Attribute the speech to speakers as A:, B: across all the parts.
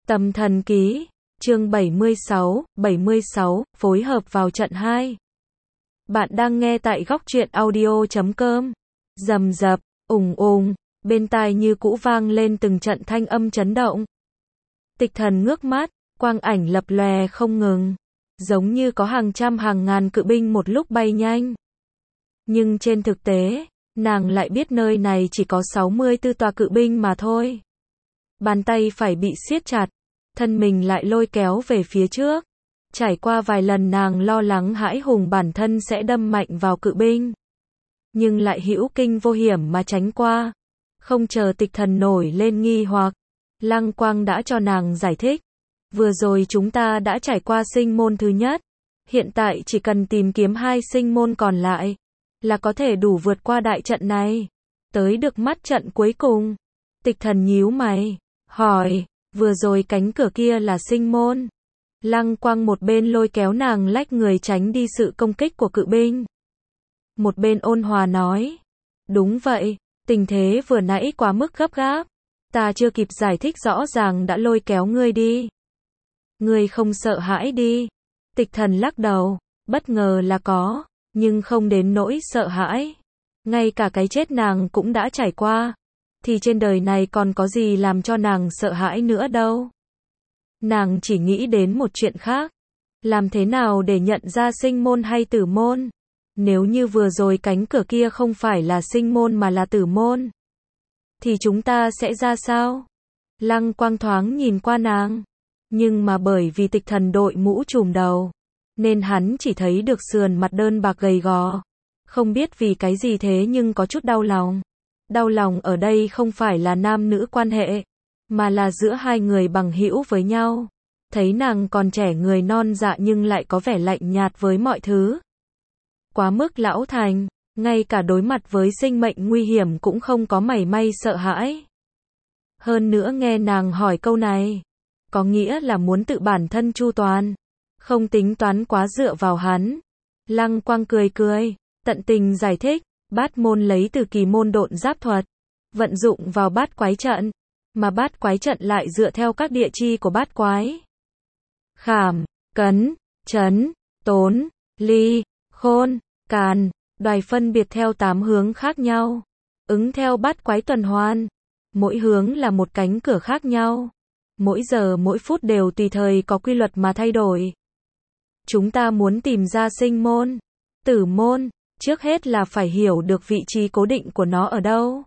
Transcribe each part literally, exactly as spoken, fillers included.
A: Tâm thần ký, chương bảy mươi sáu, bảy mươi sáu, phối hợp vào trận hai. Bạn đang nghe tại góc truyện audio chấm com. Rầm rập, ùng ùng, bên tai như cũ vang lên từng trận thanh âm chấn động. Tịch Thần ngước mắt, quang ảnh lập lòe không ngừng, giống như có hàng trăm hàng ngàn cự binh một lúc bay nhanh. Nhưng trên thực tế, nàng lại biết nơi này chỉ có sáu mươi tư tòa cự binh mà thôi. Bàn tay phải bị siết chặt, thân mình lại lôi kéo về phía trước. Trải qua vài lần nàng lo lắng hãi hùng bản thân sẽ đâm mạnh vào cự binh, nhưng lại hữu kinh vô hiểm mà tránh qua. Không chờ Tịch Thần nổi lên nghi hoặc, Lăng Quang đã cho nàng giải thích. Vừa rồi chúng ta đã trải qua sinh môn thứ nhất, hiện tại chỉ cần tìm kiếm hai sinh môn còn lại, là có thể đủ vượt qua đại trận này, tới được mắt trận cuối cùng. Tịch Thần nhíu mày, hỏi, vừa rồi cánh cửa kia là sinh môn? Lăng Quang một bên lôi kéo nàng lách người tránh đi sự công kích của cự binh, một bên ôn hòa nói, đúng vậy, tình thế vừa nãy quá mức gấp gáp, ta chưa kịp giải thích rõ ràng đã lôi kéo ngươi đi. Ngươi không sợ hãi đi? Tịch Thần lắc đầu, bất ngờ là có, nhưng không đến nỗi sợ hãi. Ngay cả cái chết nàng cũng đã trải qua, thì trên đời này còn có gì làm cho nàng sợ hãi nữa đâu. Nàng chỉ nghĩ đến một chuyện khác, làm thế nào để nhận ra sinh môn hay tử môn? Nếu như vừa rồi cánh cửa kia không phải là sinh môn mà là tử môn, thì chúng ta sẽ ra sao? Lăng Quang thoáng nhìn qua nàng, nhưng mà bởi vì Tịch Thần đội mũ trùm đầu, nên hắn chỉ thấy được sườn mặt đơn bạc gầy gò. Không biết vì cái gì thế nhưng có chút đau lòng. Đau lòng ở đây không phải là nam nữ quan hệ, mà là giữa hai người bằng hữu với nhau. Thấy nàng còn trẻ người non dạ nhưng lại có vẻ lạnh nhạt với mọi thứ. Quá mức lão thành, ngay cả đối mặt với sinh mệnh nguy hiểm cũng không có mảy may sợ hãi. Hơn nữa nghe nàng hỏi câu này, có nghĩa là muốn tự bản thân chu toàn, không tính toán quá dựa vào hắn. Lăng Quang cười cười, tận tình giải thích, bát môn lấy từ kỳ môn độn giáp thuật, vận dụng vào bát quái trận, mà bát quái trận lại dựa theo các địa chi của bát quái. Khảm, cấn, chấn, tốn, ly, khôn, càn, đoài phân biệt theo tám hướng khác nhau, ứng theo bát quái tuần hoàn. Mỗi hướng là một cánh cửa khác nhau, mỗi giờ mỗi phút đều tùy thời có quy luật mà thay đổi. Chúng ta muốn tìm ra sinh môn, tử môn, trước hết là phải hiểu được vị trí cố định của nó ở đâu.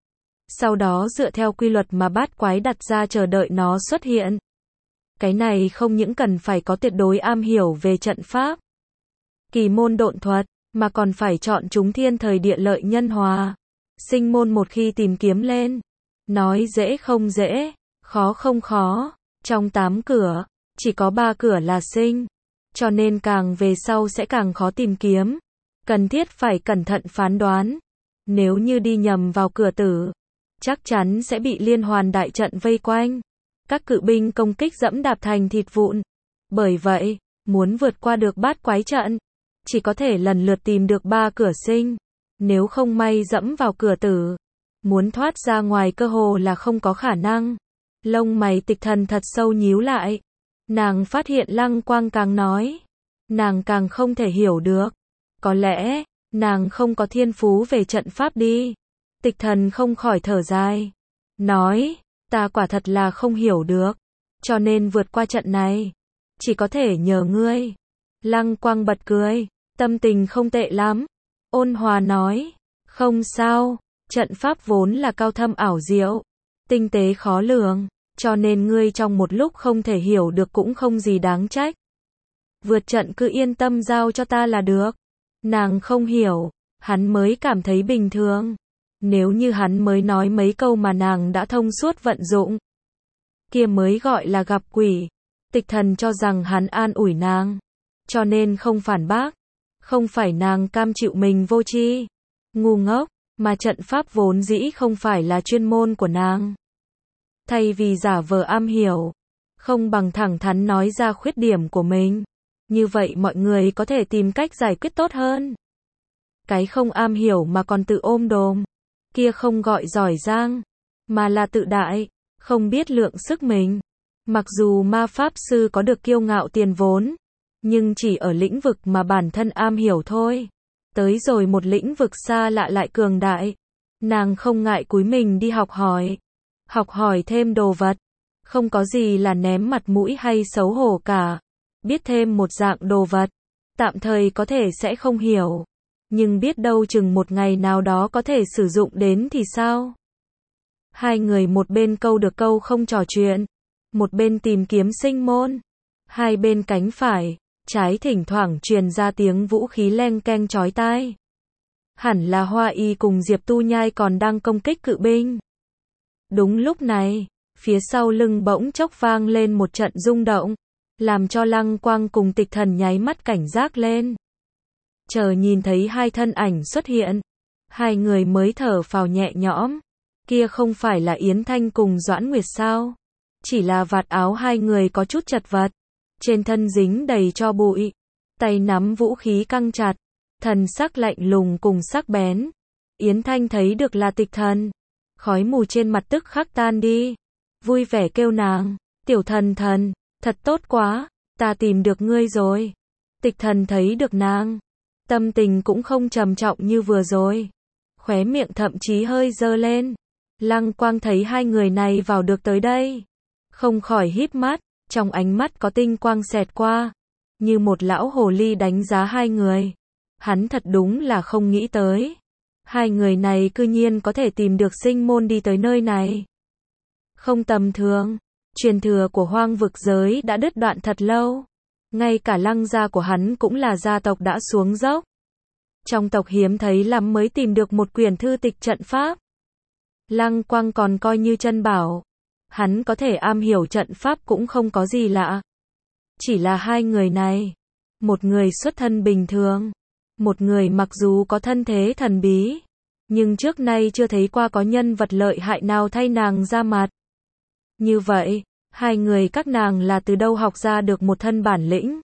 A: Sau đó dựa theo quy luật mà bát quái đặt ra chờ đợi nó xuất hiện. Cái này không những cần phải có tuyệt đối am hiểu về trận pháp, kỳ môn độn thuật, mà còn phải chọn chúng thiên thời địa lợi nhân hòa. Sinh môn một khi tìm kiếm lên, nói dễ không dễ, khó không khó. Trong tám cửa, chỉ có ba cửa là sinh, cho nên càng về sau sẽ càng khó tìm kiếm. Cần thiết phải cẩn thận phán đoán. Nếu như đi nhầm vào cửa tử, chắc chắn sẽ bị liên hoàn đại trận vây quanh. Các cự binh công kích dẫm đạp thành thịt vụn. Bởi vậy, muốn vượt qua được bát quái trận, chỉ có thể lần lượt tìm được ba cửa sinh. Nếu không may dẫm vào cửa tử, muốn thoát ra ngoài cơ hồ là không có khả năng. Lông mày Tịch Thần thật sâu nhíu lại. Nàng phát hiện Lăng Quang càng nói, nàng càng không thể hiểu được. Có lẽ, nàng không có thiên phú về trận pháp đi. Tịch Thần không khỏi thở dài, nói, ta quả thật là không hiểu được, cho nên vượt qua trận này, chỉ có thể nhờ ngươi. Lăng Quang bật cười, tâm tình không tệ lắm, ôn hòa nói, không sao, trận pháp vốn là cao thâm ảo diệu, tinh tế khó lường, cho nên ngươi trong một lúc không thể hiểu được cũng không gì đáng trách. Vượt trận cứ yên tâm giao cho ta là được. Nàng không hiểu, hắn mới cảm thấy bình thường. Nếu như hắn mới nói mấy câu mà nàng đã thông suốt vận dụng, kia mới gọi là gặp quỷ. Tịch Thần cho rằng hắn an ủi nàng, cho nên không phản bác. Không phải nàng cam chịu mình vô tri, ngu ngốc, mà trận pháp vốn dĩ không phải là chuyên môn của nàng. Thay vì giả vờ am hiểu, không bằng thẳng thắn nói ra khuyết điểm của mình. Như vậy mọi người có thể tìm cách giải quyết tốt hơn. Cái không am hiểu mà còn tự ôm đồm, kia không gọi giỏi giang, mà là tự đại, không biết lượng sức mình. Mặc dù ma pháp sư có được kiêu ngạo tiền vốn, nhưng chỉ ở lĩnh vực mà bản thân am hiểu thôi. Tới rồi một lĩnh vực xa lạ lại cường đại, nàng không ngại cúi mình đi học hỏi. Học hỏi thêm đồ vật, không có gì là ném mặt mũi hay xấu hổ cả. Biết thêm một dạng đồ vật, tạm thời có thể sẽ không hiểu, nhưng biết đâu chừng một ngày nào đó có thể sử dụng đến thì sao? Hai người một bên câu được câu không trò chuyện, một bên tìm kiếm sinh môn. Hai bên cánh phải, trái thỉnh thoảng truyền ra tiếng vũ khí leng keng chói tai. Hẳn là Hoa Y cùng Diệp Tu Nhai còn đang công kích cự binh. Đúng lúc này, phía sau lưng bỗng chốc vang lên một trận rung động, làm cho Lăng Quang cùng Tịch Thần nháy mắt cảnh giác lên. Chờ nhìn thấy hai thân ảnh xuất hiện, hai người mới thở phào nhẹ nhõm. Kia không phải là Yến Thanh cùng Doãn Nguyệt sao? Chỉ là vạt áo hai người có chút chật vật, trên thân dính đầy tro bụi, tay nắm vũ khí căng chặt, thần sắc lạnh lùng cùng sắc bén. Yến Thanh thấy được là Tịch Thần, khói mù trên mặt tức khắc tan đi, vui vẻ kêu nàng, tiểu thần thần, thật tốt quá, ta tìm được ngươi rồi. Tịch Thần thấy được nàng, tâm tình cũng không trầm trọng như vừa rồi, khóe miệng thậm chí hơi dơ lên. Lăng Quang thấy hai người này vào được tới đây, không khỏi híp mắt, trong ánh mắt có tinh quang xẹt qua, như một lão hồ ly đánh giá hai người. Hắn thật đúng là không nghĩ tới, hai người này cư nhiên có thể tìm được sinh môn đi tới nơi này. Không tầm thường, truyền thừa của hoang vực giới đã đứt đoạn thật lâu, ngay cả Lăng gia của hắn cũng là gia tộc đã xuống dốc. Trong tộc hiếm thấy lắm mới tìm được một quyển thư tịch trận pháp. Lăng Quang còn coi như chân bảo, hắn có thể am hiểu trận pháp cũng không có gì lạ. Chỉ là hai người này, một người xuất thân bình thường, một người mặc dù có thân thế thần bí, nhưng trước nay chưa thấy qua có nhân vật lợi hại nào thay nàng ra mặt. Như vậy, hai người các nàng là từ đâu học ra được một thân bản lĩnh?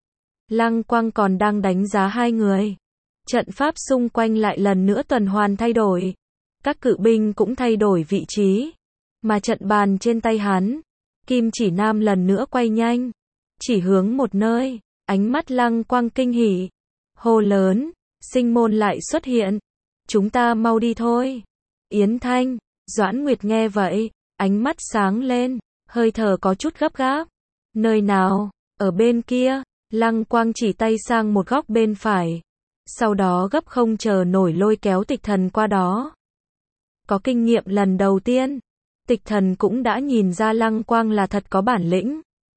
A: Lăng Quang còn đang đánh giá hai người, trận pháp xung quanh lại lần nữa tuần hoàn thay đổi. Các cự binh cũng thay đổi vị trí, mà trận bàn trên tay hắn, Kim Chỉ Nam lần nữa quay nhanh, chỉ hướng một nơi. Ánh mắt Lăng Quang kinh hỉ, hô lớn, sinh môn lại xuất hiện, chúng ta mau đi thôi. Yến Thanh, Doãn Nguyệt nghe vậy, ánh mắt sáng lên, hơi thở có chút gấp gáp. Nơi nào? Ở bên kia. Lăng Quang chỉ tay sang một góc bên phải, sau đó gấp không chờ nổi lôi kéo Tịch Thần qua đó. Có kinh nghiệm lần đầu tiên, Tịch Thần cũng đã nhìn ra Lăng Quang là thật có bản lĩnh,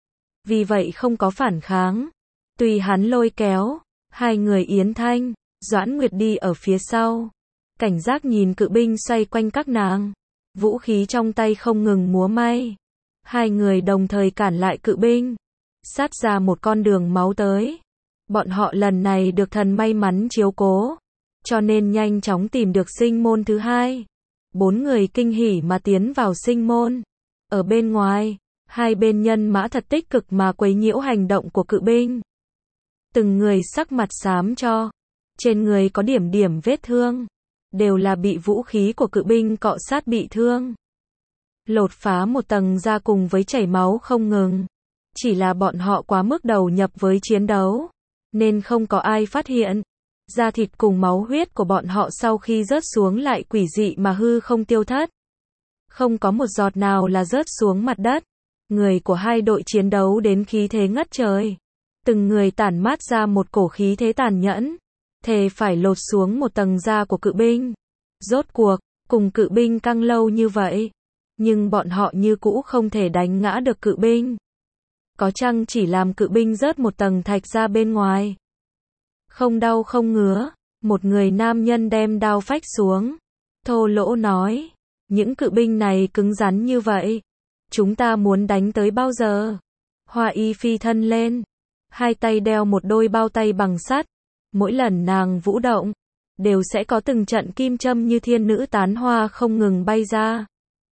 A: vì vậy không có phản kháng. Tùy hắn lôi kéo, hai người Yến Thanh, Doãn Nguyệt đi ở phía sau, cảnh giác nhìn cự binh xoay quanh các nàng, vũ khí trong tay không ngừng múa may. Hai người đồng thời cản lại cự binh, sát ra một con đường máu tới. Bọn họ lần này được thần may mắn chiếu cố, cho nên nhanh chóng tìm được sinh môn thứ hai. Bốn người kinh hỉ mà tiến vào sinh môn. Ở bên ngoài, hai bên nhân mã thật tích cực mà quấy nhiễu hành động của cự binh. Từng người sắc mặt xám cho, trên người có điểm điểm vết thương, đều là bị vũ khí của cự binh cọ sát bị thương. Lột phá một tầng da cùng với chảy máu không ngừng. Chỉ là bọn họ quá mức đầu nhập với chiến đấu, nên không có ai phát hiện. Da thịt cùng máu huyết của bọn họ sau khi rớt xuống lại quỷ dị mà hư không tiêu thất. Không có một giọt nào là rớt xuống mặt đất. Người của hai đội chiến đấu đến khí thế ngất trời. Từng người tản mát ra một cổ khí thế tàn nhẫn, thề phải lột xuống một tầng da của cự binh. Rốt cuộc, cùng cự binh căng lâu như vậy, nhưng bọn họ như cũ không thể đánh ngã được cự binh. Có chăng chỉ làm cự binh rớt một tầng thạch ra bên ngoài. Không đau không ngứa, một người nam nhân đem đao phách xuống, thô lỗ nói, những cự binh này cứng rắn như vậy, chúng ta muốn đánh tới bao giờ? Hoa Y phi thân lên, hai tay đeo một đôi bao tay bằng sắt, mỗi lần nàng vũ động, đều sẽ có từng trận kim châm như thiên nữ tán hoa không ngừng bay ra,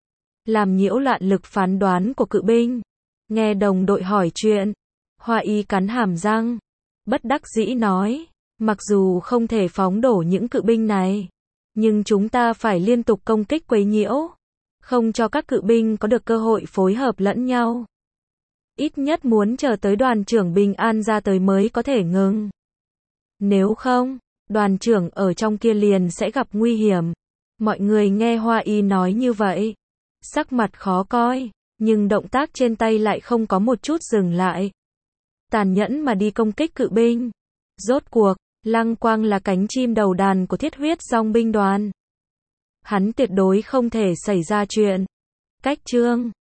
A: làm nhiễu loạn lực phán đoán của cự binh. Nghe đồng đội hỏi chuyện, Hoa Y cắn hàm răng, bất đắc dĩ nói, mặc dù không thể phóng đổ những cự binh này, nhưng chúng ta phải liên tục công kích quấy nhiễu, không cho các cự binh có được cơ hội phối hợp lẫn nhau. Ít nhất muốn chờ tới đoàn trưởng bình an ra tới mới có thể ngừng. Nếu không, đoàn trưởng ở trong kia liền sẽ gặp nguy hiểm. Mọi người nghe Hoa Y nói như vậy, sắc mặt khó coi, nhưng động tác trên tay lại không có một chút dừng lại. Tàn nhẫn mà đi công kích cự binh. Rốt cuộc, Lăng Quang là cánh chim đầu đàn của Thiết Huyết Dòng binh đoàn. Hắn tuyệt đối không thể xảy ra chuyện. Cách chương